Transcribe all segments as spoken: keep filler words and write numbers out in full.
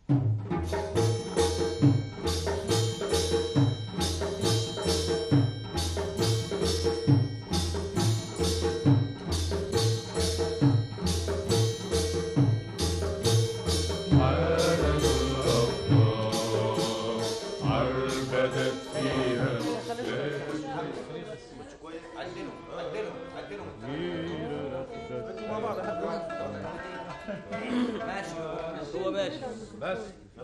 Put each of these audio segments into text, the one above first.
هو ماشي بس.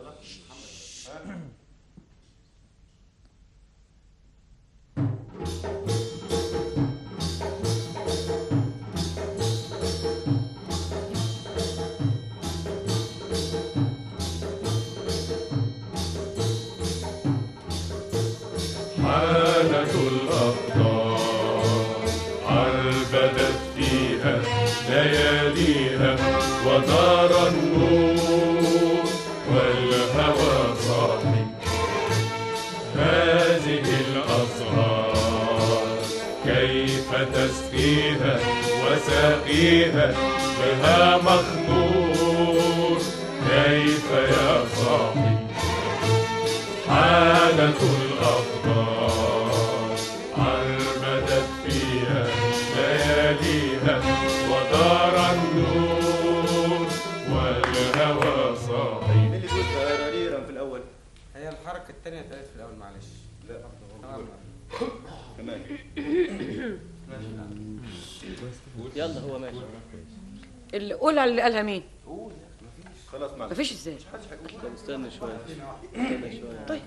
حانت الأقدار عربدت فيها لياليها ودار النور والهوى صاحي. هذه الأزهار كيف تسقيها وساقيها بها مخمور، كيف يا صاحي. حانت الأقدار عربدت فيها لياليها ودار النور والهوى صاحي. مين اللي بيقول تراريرا في الأول؟ هي الحركة الثانية اتقالت في الأول، معلش. لا كمان. يلا هو ماشي. اللي قولها اللي قالها مين؟ قول. خلاص معلش. مفيش ازاي؟ طب استنى شوية استنى شوية. طيب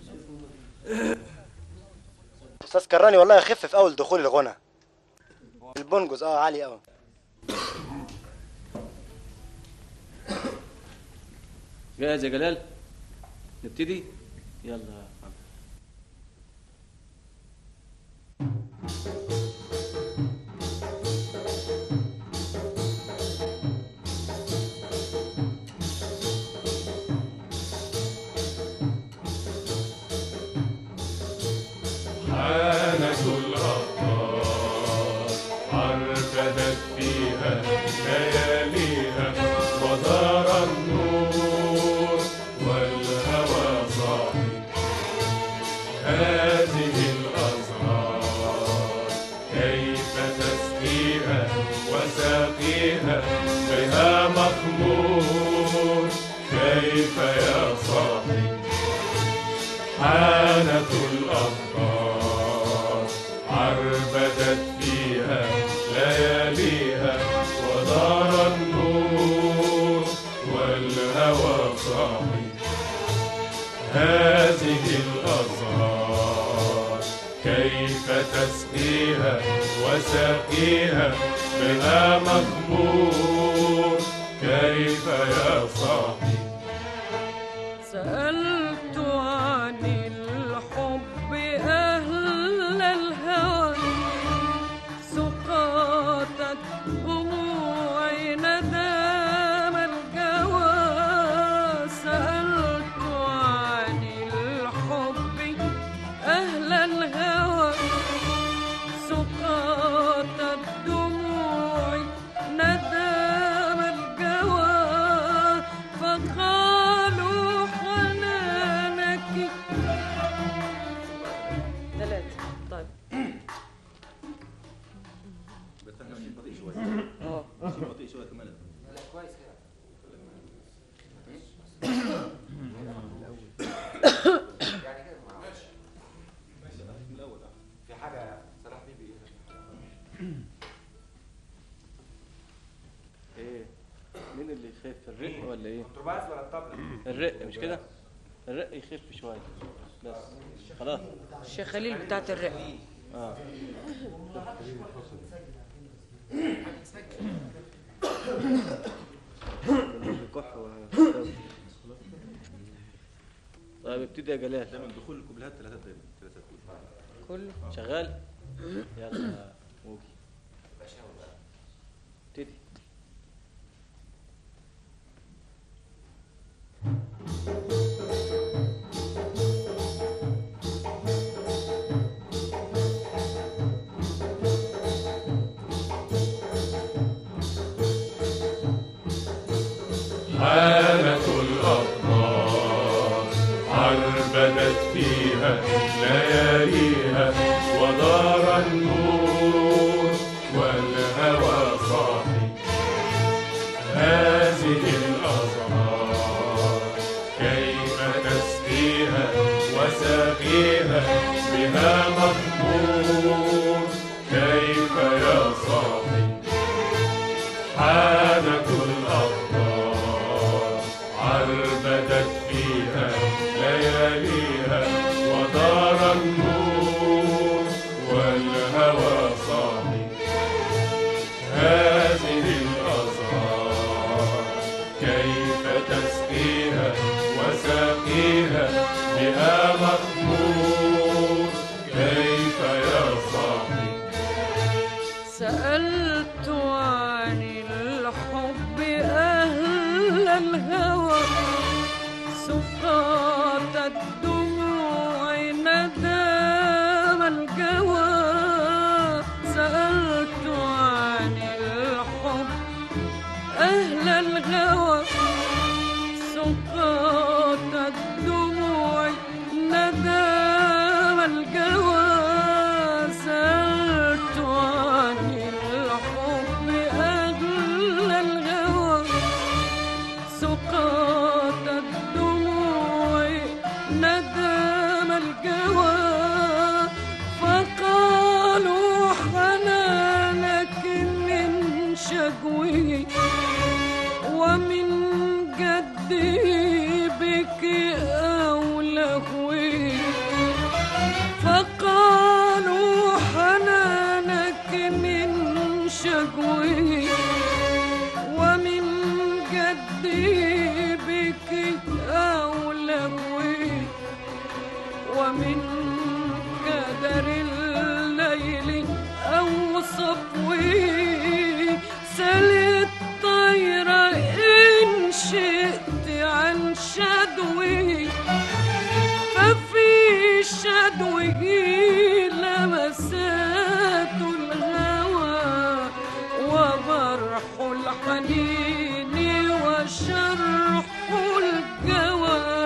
استاذ كراني والله يخف في اول دخول الغنى. البنجز اه عالي قوي. جاهز يا جلال؟ نبتدي؟ يلا يا محمد. حانت الأقدار عربدت فيها لياليها ودار النور والهوى صاحي. هذه الأزهار كيف تسقيها وساقيها بها مخمور، كيف يا صاحي. حانت الأقدار عربدت فيها لياليها ودار النور والهوى صاحي. هذه الأزهار كيف تسقيها وساقيها بها مخمور، كيف يا صاحي. سألت عن الحب أهل الهوى، سقطت دموعي ندام الجوى. سألت عن الحب أهل الهوى، سقطت دموعي ندام الجوى. فقالوا حنانك. ثلاثة. طيب بس احنا ماشيين بطيء شوية. اه ماشيين بطيء شوية كمان. لا كويس كده. يعني كده ماشي. ماشي من الأول. في حاجة صلاح بيبي ايه؟ مين اللي يخف، الرق ولا ايه؟ كونترباس ولا الطبلة؟ الرق مش كده؟ الرق يخف شوية بس. خلاص. الشيخ خليل بتاعت الرق. اه طيب ابتدي يا جلال. دايما دخول الكوبلات ثلاثات دايما ثلاثات كله شغال؟ يلا موجي ابتدي. حانت الأقدار عربدت فيها لياليها ودار النور والهوى صاحي هذه الأزهار كيف تسقيها وساقيها بها مغمور كيف يا صاحي حانت الأقدار عربدت فيها لياليها ودار النور والهوى صاحي هذه الأزهار كيف تسقيها وساقيها بها مغمور كيف يا صاحي سألت عن الحب أهل الهوى سقاط الدموع ندام الجوى سألت عن الحب أهل الهوى سقاط الدموع ندام الجوى سألت عن الحب أهل الهوى سقاط الدموع ندام الجوى فقالوا حنانك من شجوي ومن جدي بك أو لهوي فقالوا حنانك من شجوي ومن جدي بك أو لهوي ومن كدر الليل أو صفوي سل الطير إن شئت عن شدوي ففي شدوه لمسات الهوى وبرح الحنين وشرح الجوى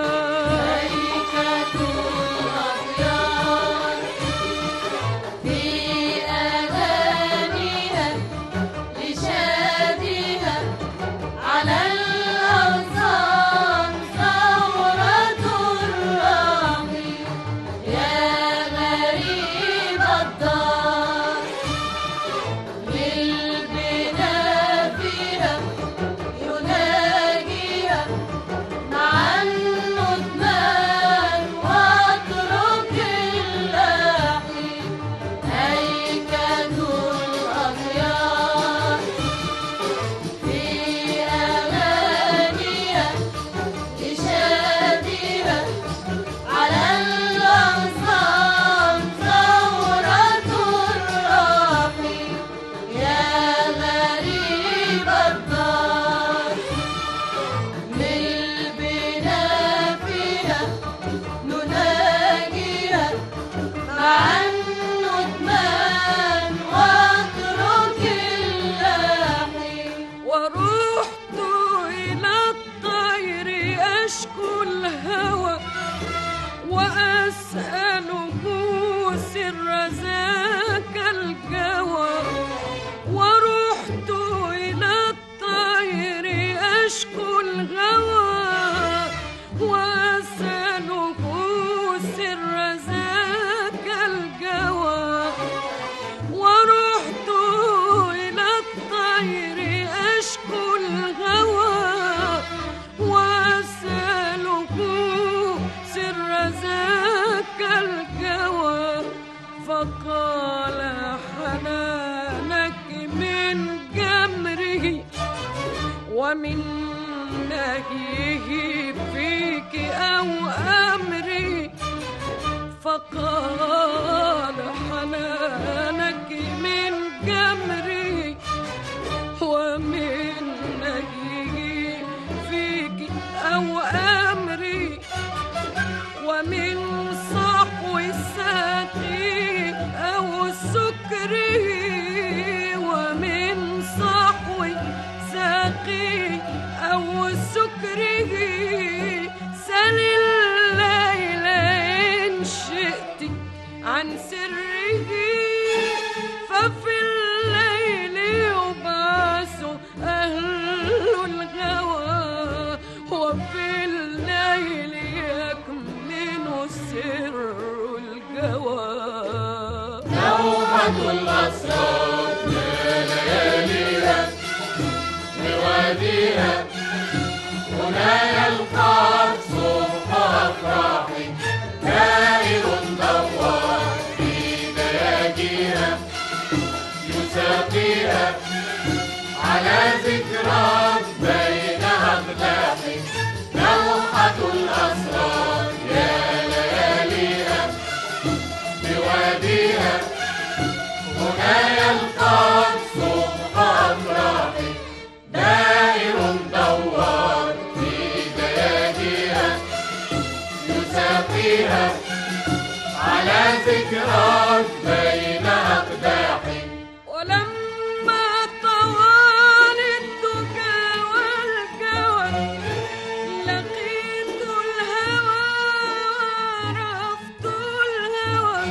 ومن نهيه فيك أو أمري فقال حنانك من جمري ومن نهيه فيك أو أمري ومن صحو الساقي أو سكري ومن صحو ساقي أو سكره سل الليل وفي الليل يكمن سر الجواب. لوحة الأسرار لياليها بواديها هنا يلقاك صبح أفراحي دائر دوار في دياجيها يساقيها على ذكراك بين أقداحي. لوحة الأسرار يا لياليها بواديها هنا يلقاك صبح أفراحي دائر دوار في دياجيها يساقيها على ذكراك بين أقداحي. ولما طوال الدجى والجوى لقيت الهوى عرفت الهوى.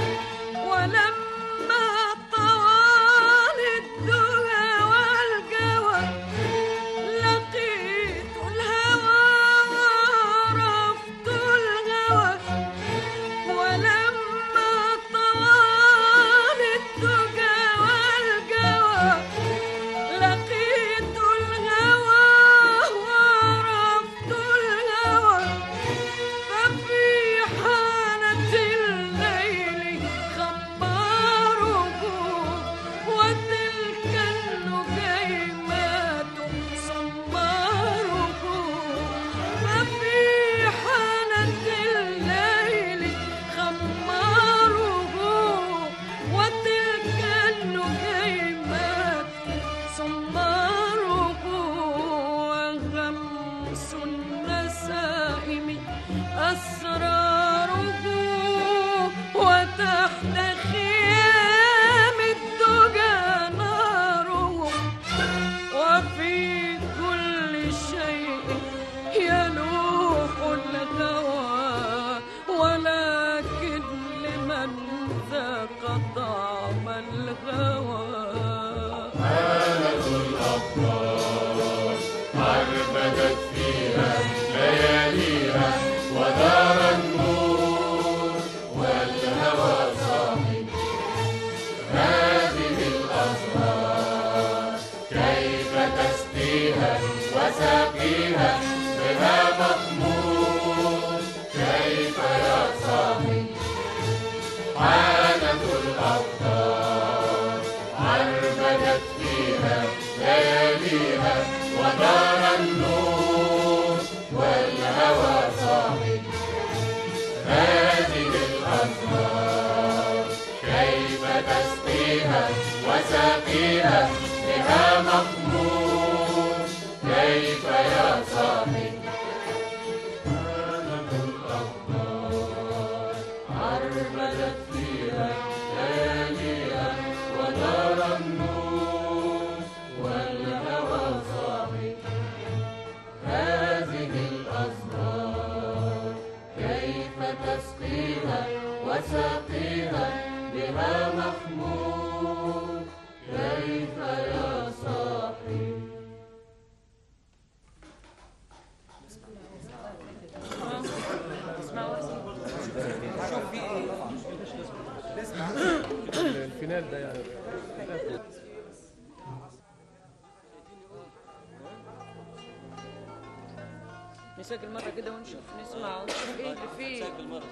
ولما طوال الدجى والجوى لقيت الهوى عرفت الهوى. ولما طوال الدجى والجوى لقيت الهوى وعرفت الهوى. ففي حالة الليل خباره وتلك النجيمات صماره. ففي حالة الليل خماره وتلك النجيمات صماره. وغمس النسائم أسراره وتحت خيام الدجى ناره. وفي كل شيء يلوح الهوى ولكن لمن ذاق طعم الهوى. حالة الأبطال عربدت فيها لياليها ودار النور والهوى صاحي. هذه الأزهار كيف تسقيها وساقيها بها مغمور. كيف يا صاحي حالة الأبطال عربدت فيها لياليها ودار النور والهوى صاحي. هذه الأزهار كيف تسقيها وساقيها بها مغمور. كيف يا صاحي حالة الأبطال عربدت فيها لياليها ودار النور والهوى صاحي. هذه الأزهار كيف تسقيها وساقيها بها مخمور. كيف يا صاحي الفينال ده يعني نسجل مرة كده ونشوف نسمع ونشوف ايه اللي فيه. سجل مرة.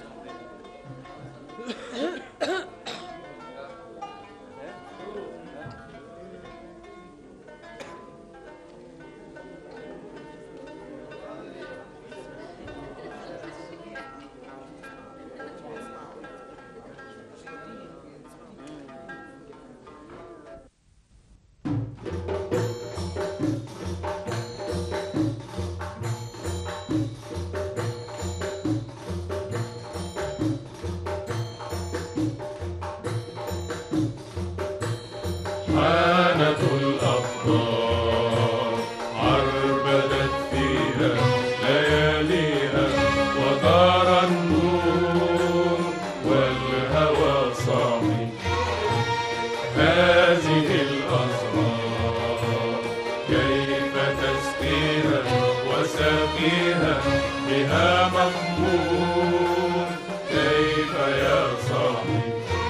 وسقيها بها مخمور. كيف يا صاحي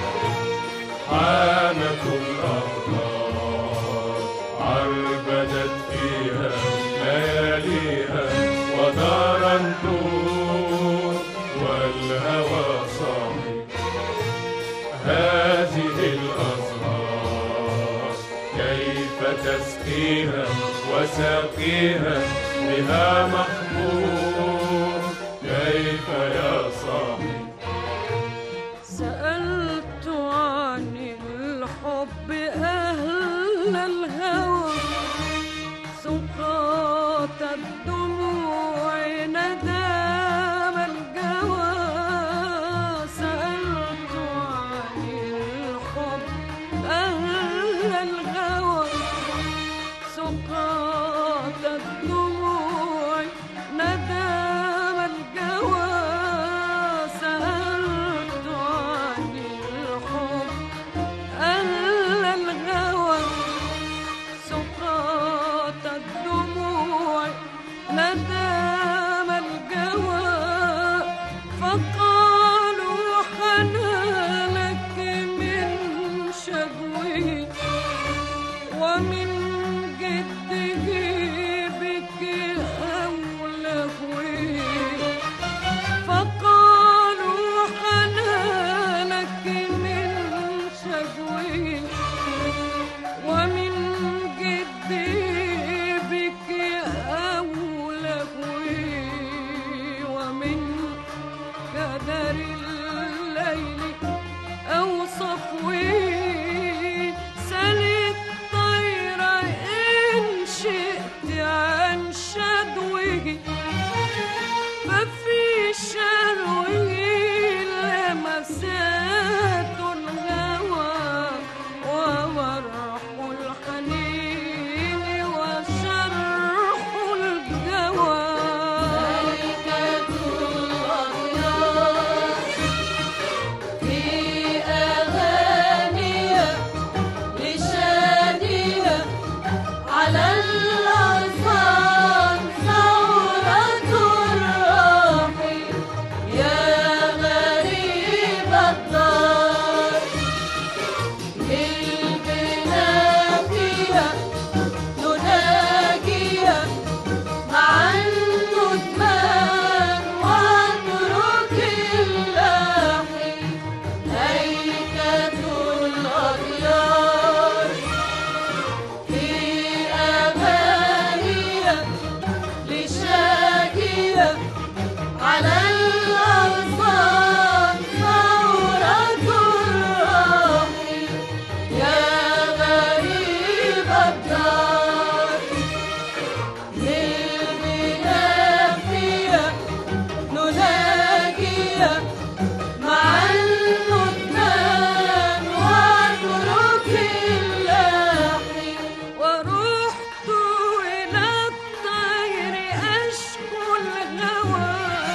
حانت الأقدار، عربدت فيها لياليها ودار النور والهوى صاحي. هذه الأزهار كيف تسقيها وساقيها بها مخمور. كيف يا صاحي سألت عن الحب أهل الهوى، سقاط الدموع ندام الجوى. سألت عن الحب أهل الهوى، سقاط الدموع ندام الجوى. سألت عن الحب أهل الهوى، سقاط الدموع ندام الجوى. فقالوا حنانك من شجوه ومن جده بك أو لهوه. فقالوا حنانك من شجوه ومن جده بك أو لهوه. ومن كدر الليل أو صفوه. سل الطير إن شئت عن شدوه، ففي شروه لمسات الهوى ومرح الحنين وشرح الجوى. ملكة الأطيار في أغانيها لشاديها على الأغصان ثورة الراحي. يا غريب الدار للبنا فيها نناجيها مع الندمان واترك اللاحي. ملكة الأطيار في أمانيها لشاكيها على الأغصان ثورة الراحي. يا غريب الدار للبنا فيها نناجيها مع الندمان واترك اللاحي. ورحت إلى الطير أشكو الهوى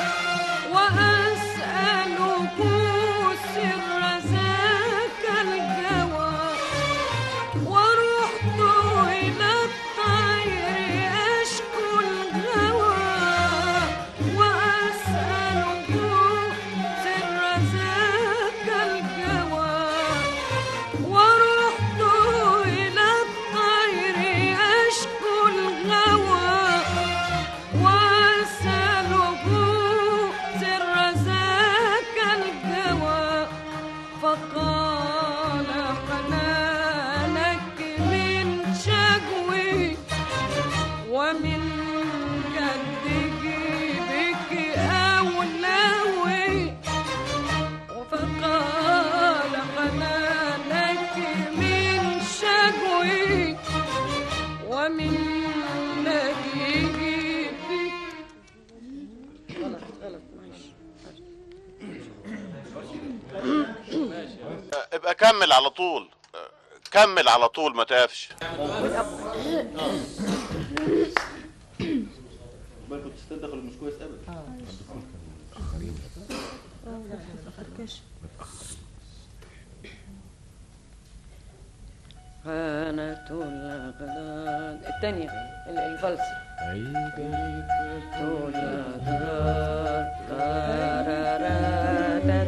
وأسأله سر ذاك الجوى. ورحت إلى الطير أشكو الهوى وأسأله سر ذاك الجوى. ورحت إلى الطير أشكو الهوى وأسأله سر ذاك الجوى. فقال حنانك من شجوي ومن جدك بك أو لهوي. فقال حنانك من شجوي ومن نجيك بك. غلط غلط معلش. ابقى كمل على طول، كمل على طول ما تقفش. بالكم تستدخلوا مش كويس ابدا. خانة الأغلال الثانية الفلسفة. طول يا دار تارارا